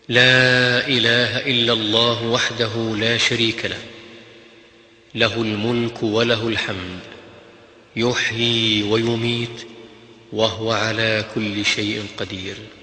لا إله إلا الله وحده لا شريك له، له الملك وله الحمد، يحيي ويميت، وهو على كل شيء قدير.